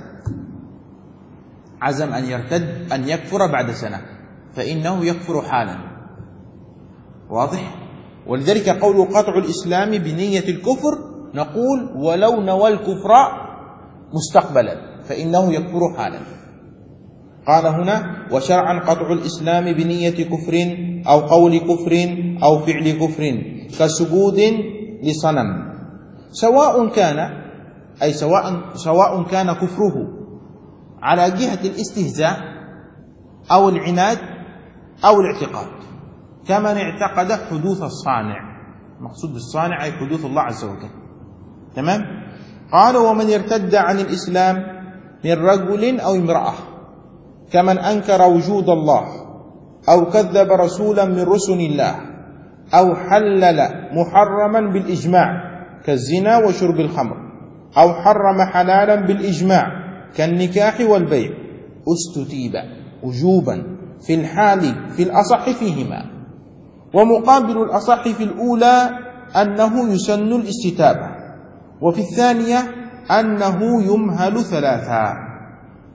عزم أن يرتد أن يكفر بعد سنة، فإنه يكفر حالا، واضح؟ ولذلك قول قطع الإسلام بنية الكفر نقول ولو نوى الكفر مستقبلا فإنه يكفر حالا. قال هنا وشرعا قطع الإسلام بنية كفر أو قول كفر أو فعل كفر كسجود لصنم، سواء كان أي سواء سواء كان كفره على جهة الاستهزاء أو العناد أو الاعتقاد، كمن اعتقد حدوث الصانع، مقصود بالصانع أي حدوث الله عز وجل، تمام؟ قال ومن يرتد عن الإسلام من رجل أو امرأة، كمن أنكر وجود الله أو كذب رسولا من رسل الله أو حلل محرما بالإجماع كالزنا وشرب الخمر، أو حرم حلالا بالإجماع كالنكاح والبيع، استتيب وجوبا في الحال في الأصح فيهما. ومقابل الأصح في الأولى أنه يسن الاستتابة، وفي الثانية أنه يمهل ثلاثا.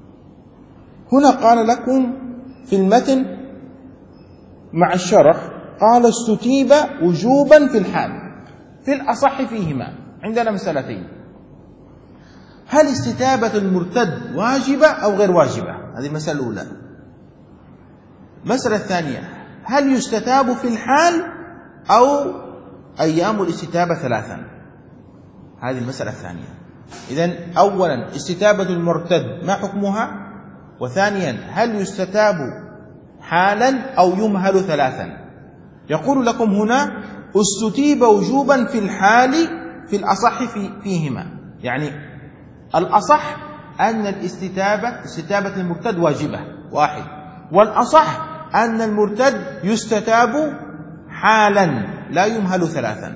هنا قال لكم في المتن مع الشرح قال استتيب وجوبا في الحال، في الأصح فيهما. عندنا مسألتين: هل استتابة المرتد واجبة أو غير واجبة؟ هذه المسألة الأولى. المسألة الثانية: هل يستتاب في الحال أو أيام الاستتابة ثلاثا؟ هذه المسألة الثانية. إذن أولا استتابة المرتد ما حكمها؟ وثانيا هل يستتاب حالا أو يمهل ثلاثا؟ يقول لكم هنا: استتيب وجوبا في الحال في الأصح في فيهما، يعني الأصح أن الاستتابة استتابة المرتد واجبة واحد، والأصح أن المرتد يستتاب حالا لا يمهل ثلاثا.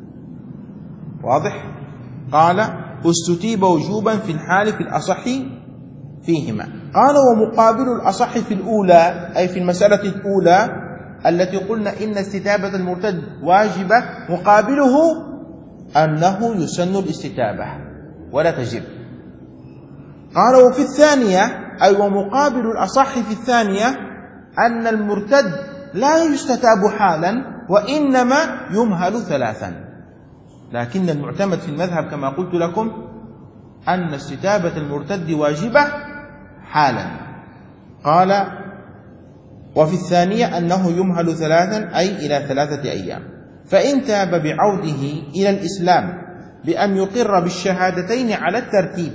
واضح؟ قال: استتيب وجوبا في الحال في الأصح فيهما. قال: ومقابل الأصح في الأولى، أي في المسألة الأولى التي قلنا إن استتابة المرتد واجبة، مقابله أنه يسن الاستتابة ولا تجب. قال: وفي الثانية، أي ومقابل الأصح في الثانية، أن المرتد لا يستتاب حالا وإنما يمهل ثلاثا، لكن المعتمد في المذهب كما قلت لكم أن استتابة المرتد واجبة حالا. قال: وفي الثانية أنه يمهل ثلاثا، أي إلى ثلاثة أيام. فإن تاب بعوده إلى الإسلام بأن يقر بالشهادتين على الترتيب،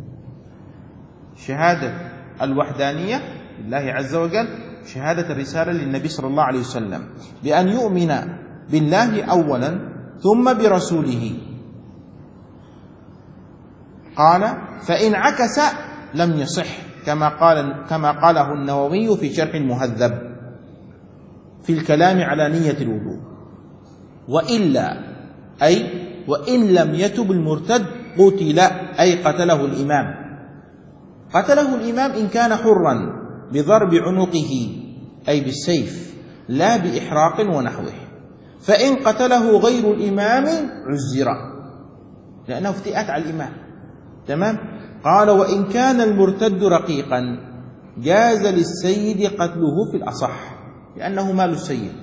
شهادة الوحدانية لله عز وجل، شهادة الرسالة للنبي صلى الله عليه وسلم، بأن يؤمن بالله أولا ثم برسوله. قال: فإن عكس لم يصح، كما قال كما قاله النووي في شرح المهذب في الكلام على نية الوضوء. وإلا، أي وإن لم يتب المرتد قتل، أي قتله الإمام. قتله الإمام إن كان حرا بضرب عنقه، أي بالسيف، لا بإحراق ونحوه. فإن قتله غير الإمام عزر، لأنه افتئات على الإمام. تمام؟ قال: وإن كان المرتد رقيقا جاز للسيد قتله في الأصح، لأنه مال السيد.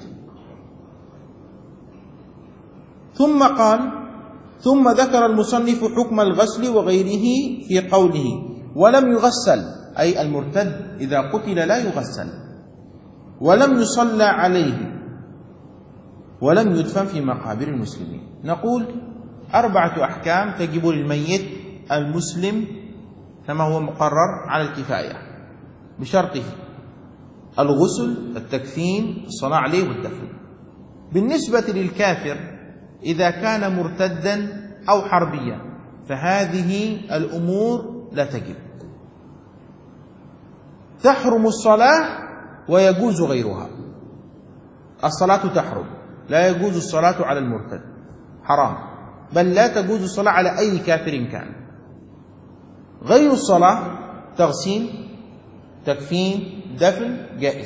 ثم قال: ثم ذكر المصنف حكم الغسل وغيره في قوله: ولم يغسل، أي المرتد إذا قتل لا يغسل، ولم يصلى عليه، ولم يدفن في مقابر المسلمين. نقول أربعة أحكام تجب للميت المسلم كما هو مقرر على الكفاية، بشرطه: الغسل، التكفين، الصلاة عليه، والدفن. بالنسبة للكافر إذا كان مرتدا أو حربيا فهذه الأمور لا تجب. تحرم الصلاة ويجوز غيرها. الصلاة تحرم، لا يجوز الصلاة على المرتد، حرام، بل لا تجوز الصلاة على أي كافر كان. غير الصلاة تغسيل، تكفين، دفن جائز،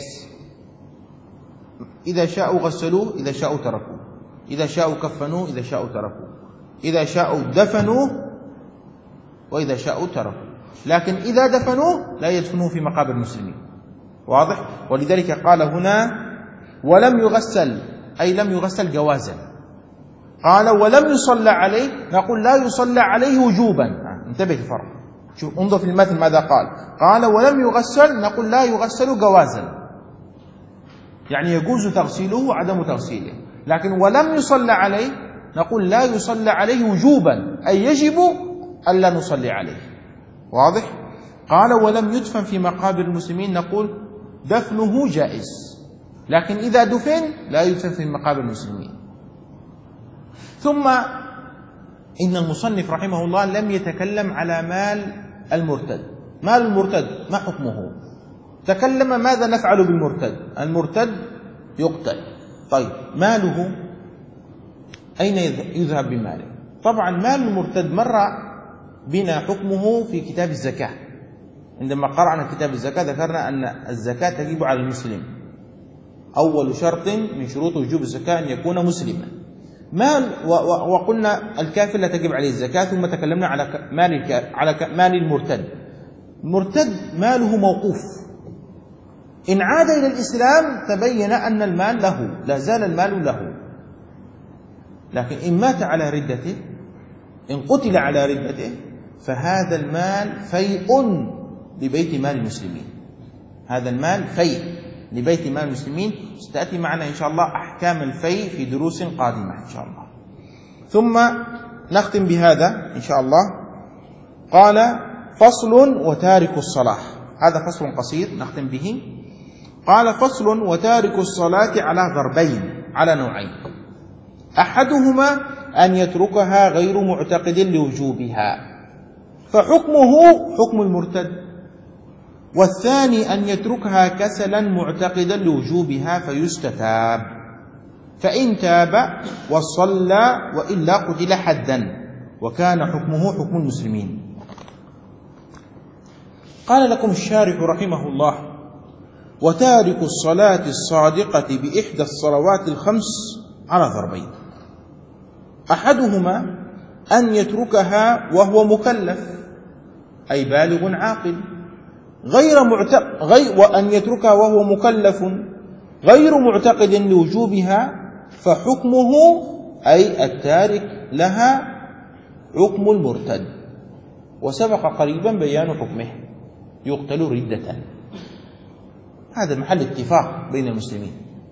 إذا شاءوا غسلوه، إذا شاءوا تركوه، إذا شاءوا كفنوه، إذا شاءوا تركوه، إذا شاءوا دفنوه، وإذا شاءوا تركوه. لكن إذا دفنوه لا يدفنوه في مقابر المسلمين. واضح؟ ولذلك قال هنا: ولم يغسل، أي لم يغسل جوازا. قال: ولم يصلى عليه، نقول لا يصلى عليه وجوبا. انتبه الفرق، شوف انظر في المثل ماذا قال. قال: ولم يغسل، نقول لا يغسل جوازا، يعني يجوز تغسيله وعدم تغسيله. لكن ولم يصلى عليه، نقول لا يصلى عليه وجوبا، أي يجب ألا نصلي عليه. واضح؟ قال: ولم يدفن في مقابر المسلمين، نقول دفنه جائز، لكن إذا دفن لا يدفن في مقابر المسلمين. ثم إن المصنف رحمه الله لم يتكلم على مال المرتد. مال المرتد ما حكمه؟ تكلم ماذا نفعل بالمرتد. المرتد يقتل، طيب ماله أين يذهب بماله؟ طبعا مال المرتد مر بنا حكمه في كتاب الزكاة. عندما قرأنا كتاب الزكاة ذكرنا أن الزكاة تجب على المسلم، أول شرط من شروط وجوب الزكاة أن يكون مسلما. مال وقلنا الكافر لا تجب عليه الزكاة، ثم تكلمنا على مال على مال المرتد. المرتد ماله موقوف، إن عاد إلى الإسلام تبين أن المال له، لا زال المال له. لكن إن مات على ردته، إن قتل على ردته، فهذا المال فيء لبيت مال المسلمين. هذا المال فيء لبيت مال المسلمين. ستأتي معنا إن شاء الله أحكام الفيء في دروس قادمة إن شاء الله. ثم نختم بهذا إن شاء الله. قال: فصل وتارك الصلاة. هذا فصل قصير نختم به. قال: فصل وتارك الصلاة على ضربين، على نوعين. أحدهما أن يتركها غير معتقد لوجوبها فحكمه حكم المرتد، والثاني أن يتركها كسلا معتقدا لوجوبها فيستتاب، فإن تاب وصلى وإلا قتل حدا، وكان حكمه حكم المسلمين. قال لكم الشارح رحمه الله: وتارك الصلاة الصادقة بإحدى الصلوات الخمس على ضربين. أحدهما أن يتركها وهو مكلف أي بالغ عاقل غير معتقد غير وأن يتركها وهو مكلف غير معتقد لوجوبها فحكمه أي التارك لها حكم المرتد، وسبق قريبا بيان حكمه، يقتل ردة. هذا محل اتفاق بين المسلمين.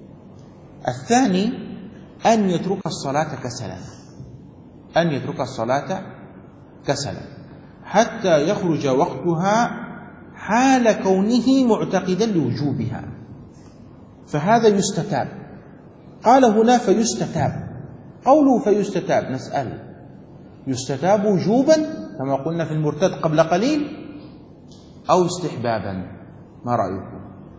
الثاني أن يترك الصلاة كسلا، أن يترك الصلاة كسلا حتى يخرج وقتها حال كونه معتقدا لوجوبها، فهذا يستتاب. قال هنا فيستتاب. قوله فيستتاب نسأل: يستتاب وجوبا كما قلنا في المرتد قبل قليل أو استحبابا؟ ما رأيكم؟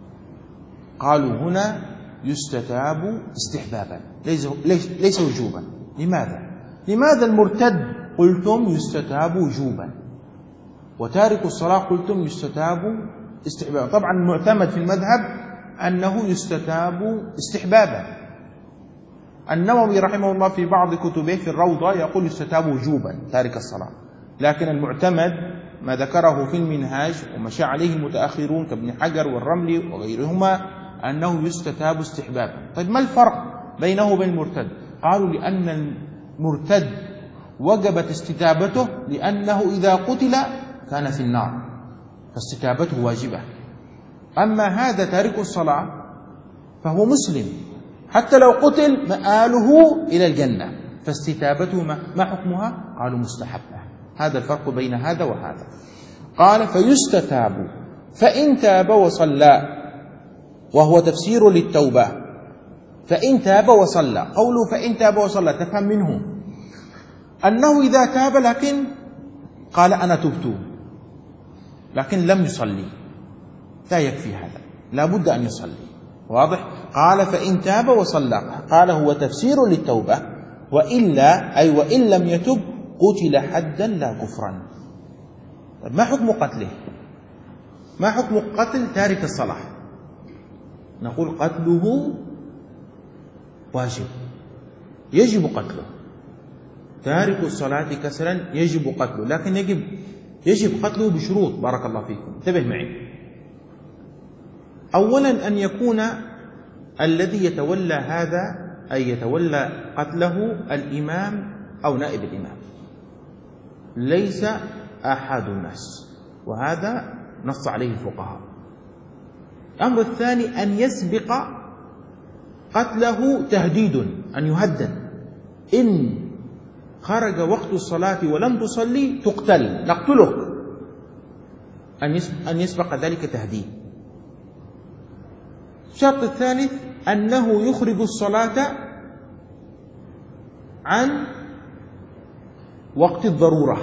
قالوا هنا يستتاب استحبابا ليس, ليس وجوبا. لماذا؟ لماذا المرتد قلتم يستتاب وجوبا وتارك الصلاة قلتم يستتاب استحبابا؟ طبعا المعتمد في المذهب أنه يستتاب استحبابا. النووي رحمه الله في بعض كتبه في الروضة يقول يستتاب وجوبا تارك الصلاة، لكن المعتمد ما ذكره في المنهاج ومشى عليه المتأخرون كابن حجر والرملي وغيرهما أنه يستتاب استحبابا. طيب ما الفرق بينه وبين المرتد؟ قالوا لأن المرتد وجبت استتابته لأنه إذا قتل كان في النار فاستتابته واجبة، أما هذا تارك الصلاة فهو مسلم حتى لو قتل مآله إلى الجنة فاستتابته ما حكمها؟ قالوا مستحبة. هذا الفرق بين هذا وهذا. قال فيستتاب فإن تاب وصلى، وهو تفسير للتوبة. فإن تاب وصلى، قوله فإن تاب وصلى تفهم منه أنه إذا تاب لكن قال أنا تبت لكن لم يصلي، لا يكفي هذا، لا بد أن يصلي. واضح؟ قال فإن تاب وصلى، قال هو تفسير للتوبة، وإلا أي وإن لم يتب قتل حدا لا كفرا. ما حكم قتله؟ ما حكم قتل تارك الصلاة؟ نقول قتله واجب، يجب قتله. تارك الصلاة كسلا يجب قتله، لكن يجب يجب قتله بشروط. بارك الله فيكم، انتبه معي. أولا أن يكون الذي يتولى هذا أي يتولى قتله الإمام أو نائب الإمام، ليس أحد الناس، وهذا نص عليه الفقهاء. الأمر الثاني أن يسبق قتله تهديد، أن يهدد إن خرج وقت الصلاة ولم تصلي تقتل، نقتلك، أن يسبق ذلك تهديد. الشرط الثالث أنه يخرج الصلاة عن وقت الضرورة.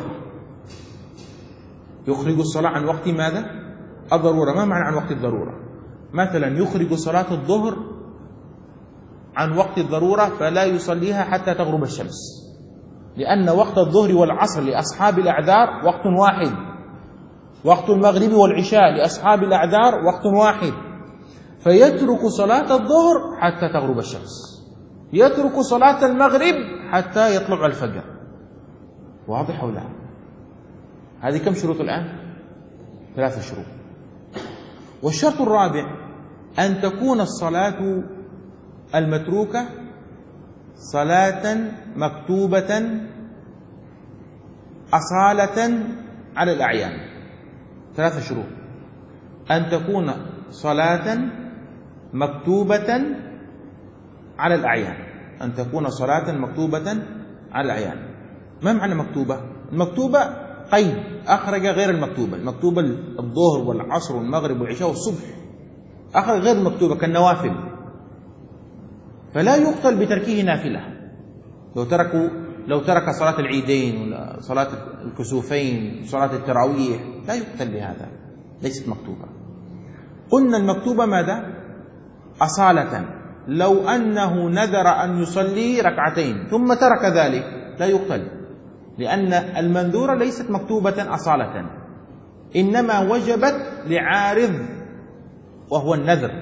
يخرج الصلاة عن وقت ماذا؟ الضرورة. ما معنى عن وقت الضرورة؟ مثلا يخرج صلاة الظهر عن وقت الضرورة فلا يصليها حتى تغرب الشمس، لأن وقت الظهر والعصر لأصحاب الأعذار وقت واحد، وقت المغرب والعشاء لأصحاب الأعذار وقت واحد، فيترك صلاة الظهر حتى تغرب الشمس، يترك صلاة المغرب حتى يطلع الفجر. واضح ولا؟ هذه كم شروط الآن؟ ثلاثة شروط. والشرط الرابع أن تكون الصلاة المتروكة صلاة مكتوبة أصالة على الأعيان. ثلاثة شروط: أن تكون صلاة مكتوبة على الأعيان، أن تكون صلاة مكتوبة على الأعيان. ما معنى مكتوبة؟ المكتوبة قيد، أخرج غير المكتوبة. المكتوبة الظهر والعصر والمغرب والعشاء والصبح، أخرج غير المكتوبة كالنوافل، فلا يقتل بتركه نافلة. لو تركوا لو ترك صلاة العيدين ولا صلاة الكسوفين صلاة التراويح لا يقتل بهذا، ليست مكتوبة. قلنا المكتوبة ماذا؟ أصالة. لو أنه نذر أن يصلي ركعتين ثم ترك ذلك لا يقتل، لأن المنذورة ليست مكتوبة أصالة، إنما وجبت لعارض وهو النذر.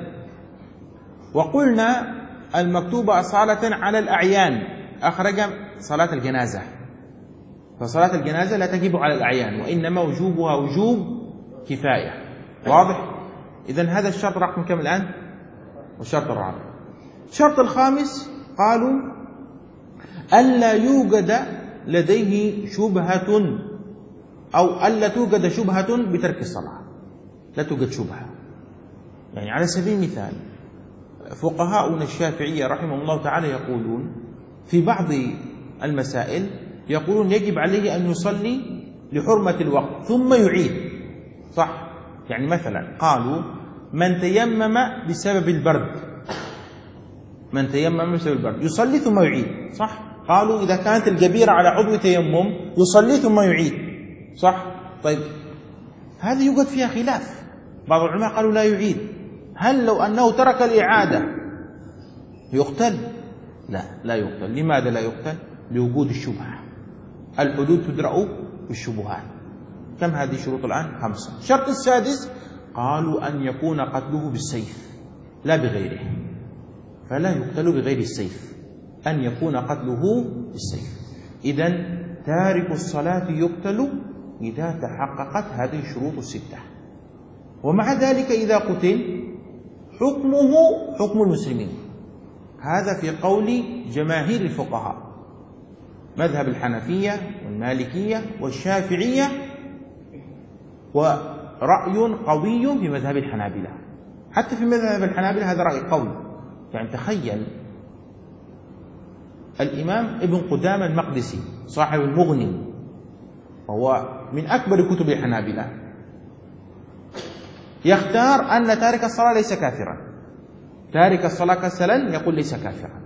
وقلنا المكتوبة أصالة على الأعيان، أخرج صلاة الجنازة، فصلاة الجنازة لا تجب على الأعيان، وإنما وجوبها وجوب كفاية. واضح؟ إذن هذا الشرط رقم كم الآن؟ والشرط الرابع. الشرط الخامس قالوا ألا يوجد لديه شبهة، أو ألا توجد شبهة بترك الصلاة. لا توجد شبهة، يعني على سبيل المثال فقهاؤنا الشافعية رحمهم الله تعالى يقولون في بعض المسائل يقولون يجب عليه أن يصلي لحرمة الوقت ثم يعيد. صح؟ يعني مثلا قالوا من تيمم بسبب البرد، من تيمم بسبب البرد يصلي ثم يعيد. صح؟ قالوا إذا كانت الجبيرة على عضو تيمم يصلي ثم يعيد. صح؟ طيب هذه يوجد فيها خلاف، بعض العلماء قالوا لا يعيد. هل لو أنه ترك الإعادة يقتل؟ لا، لا يقتل. لماذا لا يقتل؟ لوجود الشبهة. الحدود تدرأ بالشبهات. كم هذه الشروط الآن؟ خمسة. الشرط السادس قالوا أن يكون قتله بالسيف لا بغيره، فلا يقتل بغير السيف، أن يكون قتله بالسيف. إذن تارك الصلاة يقتل إذا تحققت هذه الشروط الستة. ومع ذلك إذا قتل حكمه حكم المسلمين. هذا في قول جماهير الفقهاء، مذهب الحنفية والمالكية والشافعية، ورأي قوي في مذهب الحنابلة. حتى في مذهب الحنابلة هذا رأي قوي. يعني تخيل الإمام ابن قدامة المقدسي صاحب المغني، وهو من أكبر كتب الحنابلة، يختار أن تارك الصلاة ليس كافرا، تارك الصلاة كسلا يقول ليس كافرا.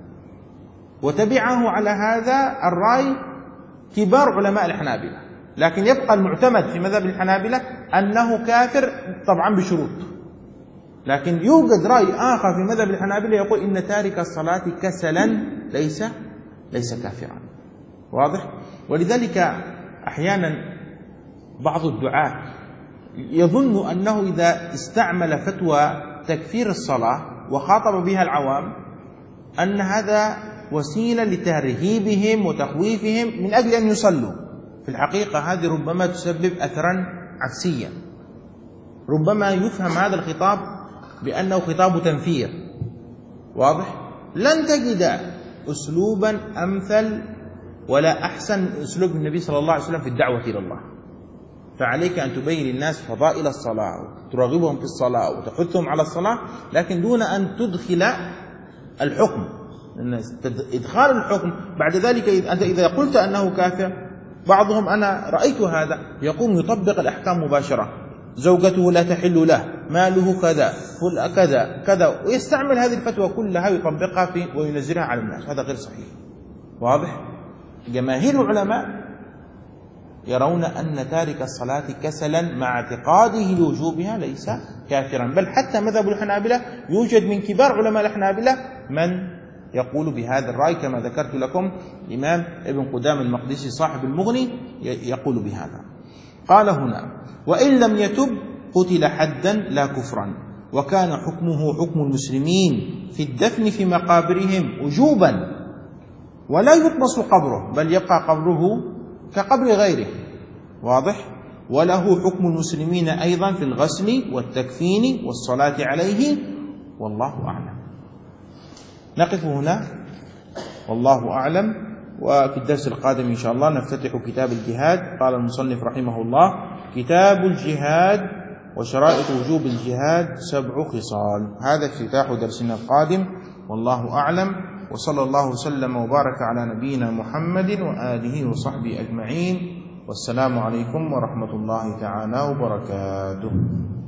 وتبعه على هذا الرأي كبار علماء الحنابلة، لكن يبقى المعتمد في مذهب الحنابلة أنه كافر طبعا بشروط. لكن يوجد رأي آخر في مذهب الحنابلة يقول إن تارك الصلاة كسلا ليس ليس كافرا. واضح؟ ولذلك أحيانا بعض الدعاة يظن أنه إذا استعمل فتوى تكفير الصلاة وخاطب بها العوام أن هذا وسيلة لترهيبهم وتخويفهم من أجل أن يصلوا. في الحقيقة هذه ربما تسبب أثرا عكسيا. ربما يفهم هذا الخطاب بأنه خطاب تنفير. واضح؟ لن تجد أسلوبا أمثل ولا أحسن أسلوب النبي صلى الله عليه وسلم في الدعوة إلى الله. فعليك أن تبين للناس فضائل الصلاة وترغبهم في الصلاة وتحثهم على الصلاة، لكن دون أن تدخل الحكم. إدخال الحكم بعد ذلك أنت إذا قلت أنه كافر، بعضهم أنا رأيت هذا يقوم يطبق الأحكام مباشرة، زوجته لا تحل له، ماله كذا كذا كذا، ويستعمل هذه الفتوى كلها يطبقها في وينزلها على الناس. هذا غير صحيح. واضح؟ جماهير العلماء يرون أن تارك الصلاة كسلا مع اعتقاده لوجوبها ليس كافرا، بل حتى مذهب الحنابلة يوجد من كبار علماء الحنابلة من يقول بهذا الرأي، كما ذكرت لكم الإمام ابن قدامة المقدسي صاحب المغني يقول بهذا. قال هنا: وإن لم يتب قتل حدا لا كفرا، وكان حكمه حكم المسلمين في الدفن في مقابرهم وجوبا، ولا يطمس قبره بل يبقى قبره كقبر غيره. واضح؟ وله حكم المسلمين أيضا في الغسل والتكفين والصلاة عليه والله أعلم. نقف هنا والله أعلم، وفي الدرس القادم إن شاء الله نفتتح كتاب الجهاد. قال المصنف رحمه الله: كتاب الجهاد وشرائط وجوب الجهاد سبع خصال. هذا افتتاح درسنا القادم والله أعلم، وصلى الله وسلم وبارك على نبينا محمد وآله وصحبه أجمعين، والسلام عليكم ورحمة الله تعالى وبركاته.